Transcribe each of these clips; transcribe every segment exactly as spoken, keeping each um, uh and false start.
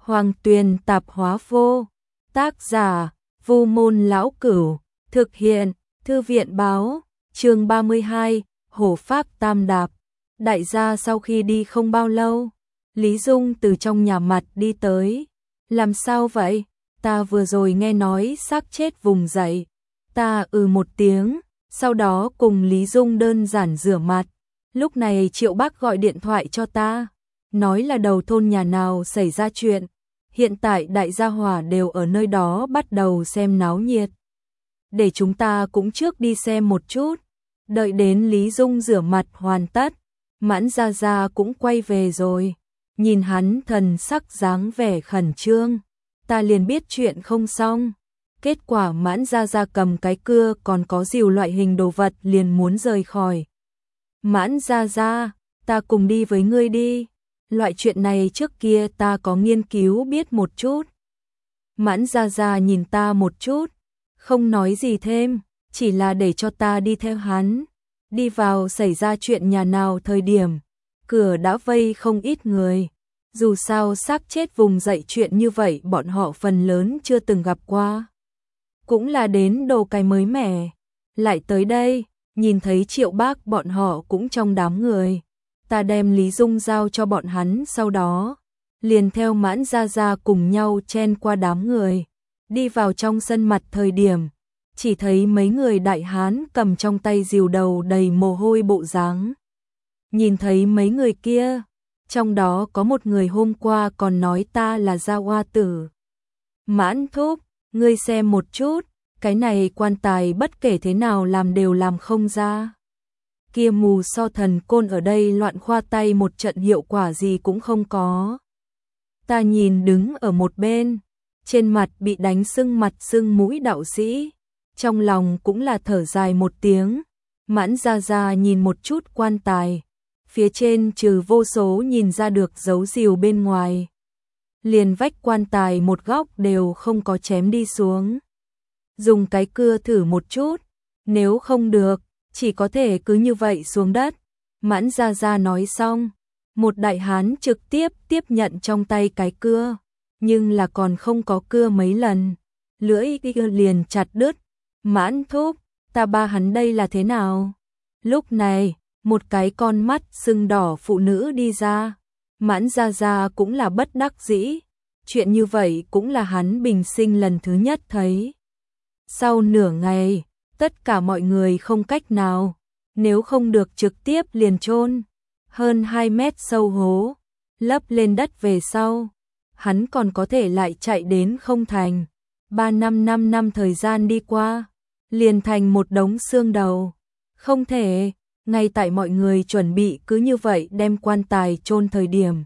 Hoàng Tuyền Tạp Hóa Vô. Tác giả: Vu Môn Lão Cửu. Thực hiện: Thư viện Báo. Chương ba mươi hai, Hổ Phác Tam Đạp. Đại gia sau khi đi không bao lâu, Lý Dung từ trong nhà mặt đi tới. Làm sao vậy? Ta vừa rồi nghe nói xác chết vùng dậy. Ta ừ một tiếng, sau đó cùng Lý Dung đơn giản rửa mặt. Lúc này Triệu Bác gọi điện thoại cho ta, nói là đầu thôn nhà nào xảy ra chuyện. Hiện tại đại gia hỏa đều ở nơi đó bắt đầu xem náo nhiệt. Để chúng ta cũng trước đi xem một chút. Đợi đến Lý Dung rửa mặt hoàn tất, Mãn Gia Gia cũng quay về rồi. Nhìn hắn thần sắc dáng vẻ khẩn trương, ta liền biết chuyện không xong. Kết quả Mãn Gia Gia cầm cái cưa còn có rìu loại hình đồ vật liền muốn rời khỏi. Mãn Gia Gia, ta cùng đi với ngươi đi. Loại chuyện này trước kia ta có nghiên cứu biết một chút. Mãn Gia Gia nhìn ta một chút, không nói gì thêm, chỉ là để cho ta đi theo hắn. Đi vào xảy ra chuyện nhà nào thời điểm, cửa đã vây không ít người. Dù sao xác chết vùng dậy chuyện như vậy bọn họ phần lớn chưa từng gặp qua. Cũng là đến đồ cái mới mẻ. Lại tới đây, nhìn thấy Triệu Bác bọn họ cũng trong đám người. Ta đem Lý Dung giao cho bọn hắn, sau đó liền theo Mãn Gia Gia cùng nhau chen qua đám người. Đi vào trong sân mặt thời điểm, chỉ thấy mấy người đại hán cầm trong tay rìu đầu đầy mồ hôi bộ dáng. Nhìn thấy mấy người kia, trong đó có một người hôm qua còn nói ta là Gia Hoa Tử. Mãn thúc, ngươi xem một chút, cái này quan tài bất kể thế nào làm đều làm không ra. Kia mù so thần côn ở đây loạn khoa tay một trận hiệu quả gì cũng không có. Ta nhìn đứng ở một bên, trên mặt bị đánh sưng mặt sưng mũi đạo sĩ, trong lòng cũng là thở dài một tiếng. Mãn Gia Gia nhìn một chút quan tài, phía trên trừ vô số nhìn ra được dấu rìu bên ngoài, liền vách quan tài một góc đều không có chém đi xuống. Dùng cái cưa thử một chút, nếu không được, chỉ có thể cứ như vậy xuống đất. Mãn Gia Gia nói xong, một đại hán trực tiếp tiếp nhận trong tay cái cưa, nhưng là còn không có cưa mấy lần, lưỡi liền chặt đứt. Mãn thúc, ta ba hắn đây là thế nào? Lúc này, một cái con mắt sưng đỏ phụ nữ đi ra. Mãn Gia Gia cũng là bất đắc dĩ, chuyện như vậy cũng là hắn bình sinh lần thứ nhất thấy. Sau nửa ngày, tất cả mọi người không cách nào, nếu không được trực tiếp liền chôn. Hơn hai mét sâu hố, lấp lên đất về sau, hắn còn có thể lại chạy đến không thành. Ba năm năm năm thời gian đi qua, liền thành một đống xương đầu. Không thể, ngay tại mọi người chuẩn bị cứ như vậy đem quan tài chôn thời điểm,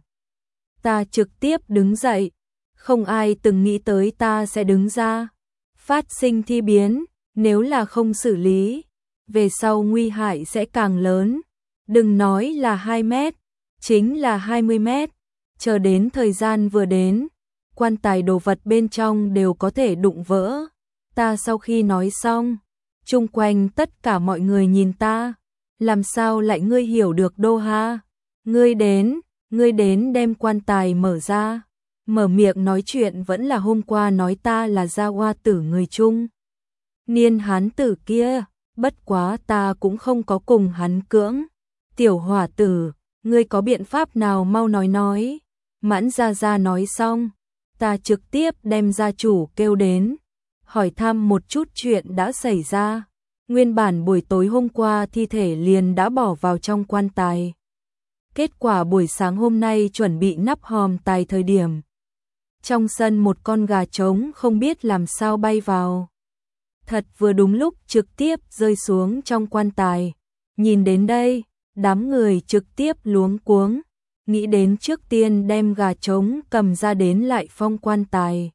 ta trực tiếp đứng dậy. Không ai từng nghĩ tới ta sẽ đứng ra. Phát sinh thi biến, nếu là không xử lý, về sau nguy hại sẽ càng lớn. Đừng nói là hai mét, chính là hai mươi mét. Chờ đến thời gian vừa đến, quan tài đồ vật bên trong đều có thể đụng vỡ. Ta sau khi nói xong, chung quanh tất cả mọi người nhìn ta. Làm sao lại ngươi hiểu được đô ha? Ngươi đến, ngươi đến đem quan tài mở ra. Mở miệng nói chuyện vẫn là hôm qua nói ta là Gia Hoa Tử người Trung niên hán tử kia, bất quá ta cũng không có cùng hắn cưỡng. Tiểu hỏa tử, ngươi có biện pháp nào mau nói nói. Mãn Gia Gia nói xong, ta trực tiếp đem gia chủ kêu đến, hỏi thăm một chút chuyện đã xảy ra. Nguyên bản buổi tối hôm qua thi thể liền đã bỏ vào trong quan tài. Kết quả buổi sáng hôm nay chuẩn bị nắp hòm tài thời điểm, trong sân một con gà trống không biết làm sao bay vào. Thật vừa đúng lúc trực tiếp rơi xuống trong quan tài. Nhìn đến đây, đám người trực tiếp luống cuống, nghĩ đến trước tiên đem gà trống cầm ra đến lại phong quan tài.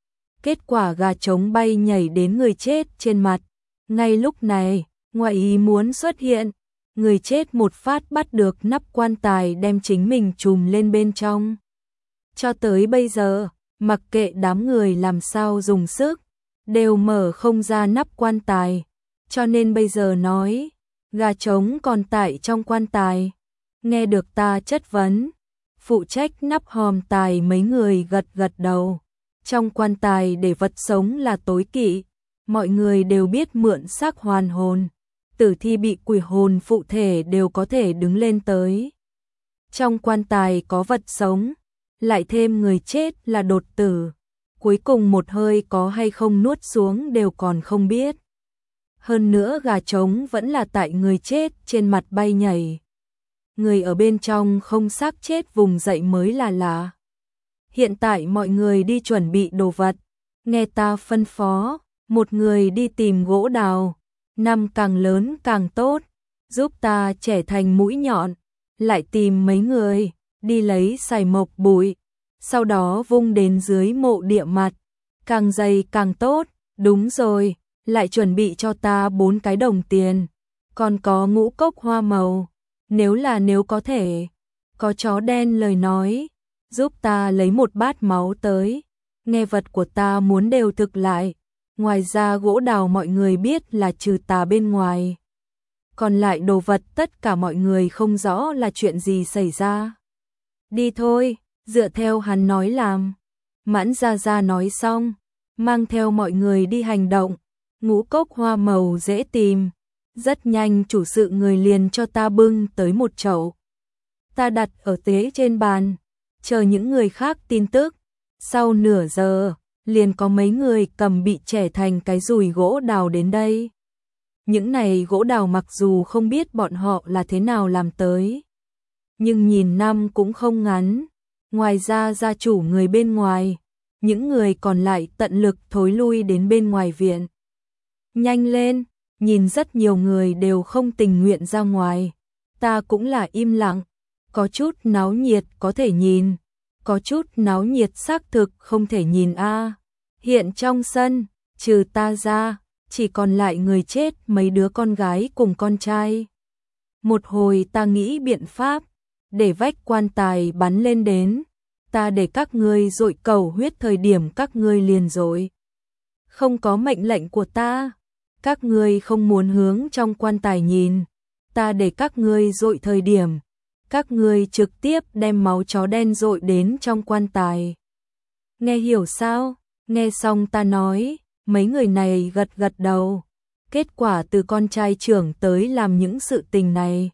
Kết quả gà trống bay nhảy đến người chết trên mặt. Ngay lúc này, ngoại ý muốn xuất hiện, người chết một phát bắt được nắp quan tài đem chính mình trùm lên bên trong. Cho tới bây giờ, mặc kệ đám người làm sao dùng sức, đều mở không ra nắp quan tài. Cho nên bây giờ nói, gà trống còn tại trong quan tài. Nghe được ta chất vấn, phụ trách nắp hòm tài mấy người gật gật đầu. Trong quan tài để vật sống là tối kỵ, mọi người đều biết mượn xác hoàn hồn, tử thi bị quỷ hồn phụ thể đều có thể đứng lên tới. Trong quan tài có vật sống, lại thêm người chết là đột tử, cuối cùng một hơi có hay không nuốt xuống đều còn không biết. Hơn nữa gà trống vẫn là tại người chết trên mặt bay nhảy. Người ở bên trong không xác chết vùng dậy mới là lạ. Hiện tại mọi người đi chuẩn bị đồ vật, nghe ta phân phó, một người đi tìm gỗ đào, năm càng lớn càng tốt, giúp ta chẻ thành mũi nhọn, lại tìm mấy người, đi lấy xài mộc bụi, sau đó vung đến dưới mộ địa mặt, càng dày càng tốt, đúng rồi, lại chuẩn bị cho ta bốn cái đồng tiền, còn có ngũ cốc hoa màu, nếu là nếu có thể, có chó đen lời nói, giúp ta lấy một bát máu tới, nghe vật của ta muốn đều thực lại, ngoài ra gỗ đào mọi người biết là trừ tà bên ngoài. Còn lại đồ vật tất cả mọi người không rõ là chuyện gì xảy ra. Đi thôi, dựa theo hắn nói làm. Mãn Gia Gia nói xong, mang theo mọi người đi hành động, ngũ cốc hoa màu dễ tìm. Rất nhanh chủ sự người liền cho ta bưng tới một chậu. Ta đặt ở tế trên bàn, chờ những người khác tin tức. Sau nửa giờ, liền có mấy người cầm bị chẻ thành cái dùi gỗ đào đến đây. Những này gỗ đào mặc dù không biết bọn họ là thế nào làm tới, nhưng nhìn năm cũng không ngắn. Ngoài ra gia chủ người bên ngoài, những người còn lại tận lực thối lui đến bên ngoài viện. Nhanh lên, nhìn rất nhiều người đều không tình nguyện ra ngoài. Ta cũng là im lặng, có chút náo nhiệt có thể nhìn, có chút náo nhiệt xác thực không thể nhìn a. Hiện trong sân, trừ ta ra, chỉ còn lại người chết mấy đứa con gái cùng con trai. Một hồi ta nghĩ biện pháp, để vách quan tài bắn lên đến, ta để các ngươi dội cầu huyết thời điểm các ngươi liền dội. Không có mệnh lệnh của ta, các ngươi không muốn hướng trong quan tài nhìn, ta để các ngươi dội thời điểm, các ngươi trực tiếp đem máu chó đen dội đến trong quan tài. Nghe hiểu sao? Nghe xong ta nói, mấy người này gật gật đầu. Kết quả từ con trai trưởng tới làm những sự tình này.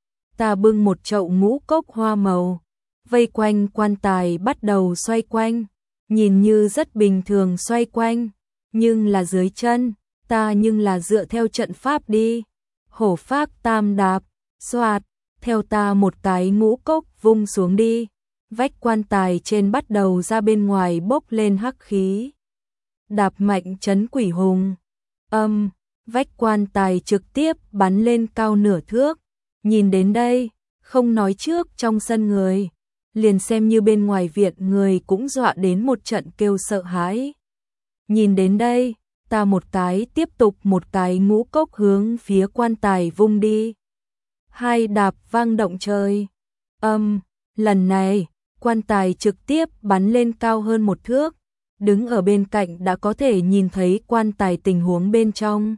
Ta bưng một chậu ngũ cốc hoa màu, vây quanh quan tài bắt đầu xoay quanh, nhìn như rất bình thường xoay quanh, nhưng là dưới chân, ta nhưng là dựa theo trận pháp đi. Hổ phác tam đạp, xoạt, theo ta một cái ngũ cốc vung xuống đi. Vách quan tài trên bắt đầu ra bên ngoài bốc lên hắc khí. Đạp mạnh chấn quỷ hùng. Âm, vách quan tài trực tiếp bắn lên cao nửa thước. Nhìn đến đây, không nói trước trong sân người, liền xem như bên ngoài viện người cũng dọa đến một trận kêu sợ hãi. Nhìn đến đây, ta một cái tiếp tục một cái ngũ cốc hướng phía quan tài vung đi. Hai đạp vang động trời. Âm, lần này, quan tài trực tiếp bắn lên cao hơn một thước. Đứng ở bên cạnh đã có thể nhìn thấy quan tài tình huống bên trong.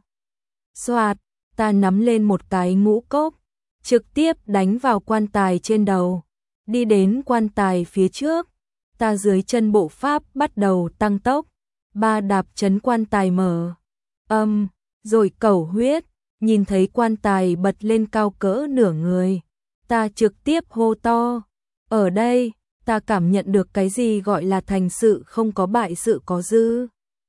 Xoạt, ta nắm lên một cái ngũ cốc, trực tiếp đánh vào quan tài trên đầu. Đi đến quan tài phía trước, ta dưới chân bộ pháp bắt đầu tăng tốc. Ba đạp chấn quan tài mở. Âm, rồi cẩu huyết, nhìn thấy quan tài bật lên cao cỡ nửa người. Ta trực tiếp hô to. Ở đây, ta cảm nhận được cái gì gọi là thành sự không có bại sự có dư.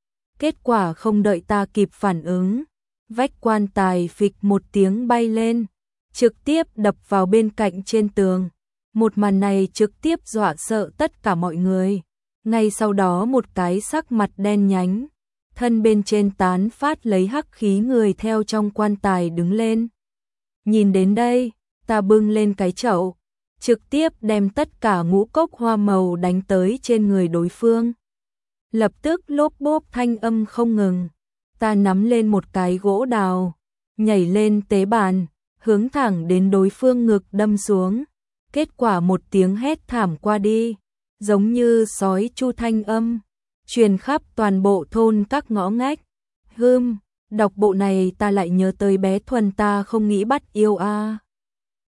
Kết quả không đợi ta kịp phản ứng, vách quan tài phịch một tiếng bay lên, trực tiếp đập vào bên cạnh trên tường. Một màn này trực tiếp dọa sợ tất cả mọi người. Ngay sau đó một cái sắc mặt đen nhánh, thân bên trên tán phát lấy hắc khí người theo trong quan tài đứng lên. Nhìn đến đây, ta bưng lên cái chậu, trực tiếp đem tất cả ngũ cốc hoa màu đánh tới trên người đối phương. Lập tức lốp bốp thanh âm không ngừng. Ta nắm lên một cái gỗ đào, nhảy lên tế bàn, hướng thẳng đến đối phương ngực đâm xuống. Kết quả một tiếng hét thảm qua đi, giống như sói chu thanh âm, truyền khắp toàn bộ thôn các ngõ ngách. Hừm, đọc bộ này ta lại nhớ tới bé Thuần ta không nghĩ bắt yêu a. À.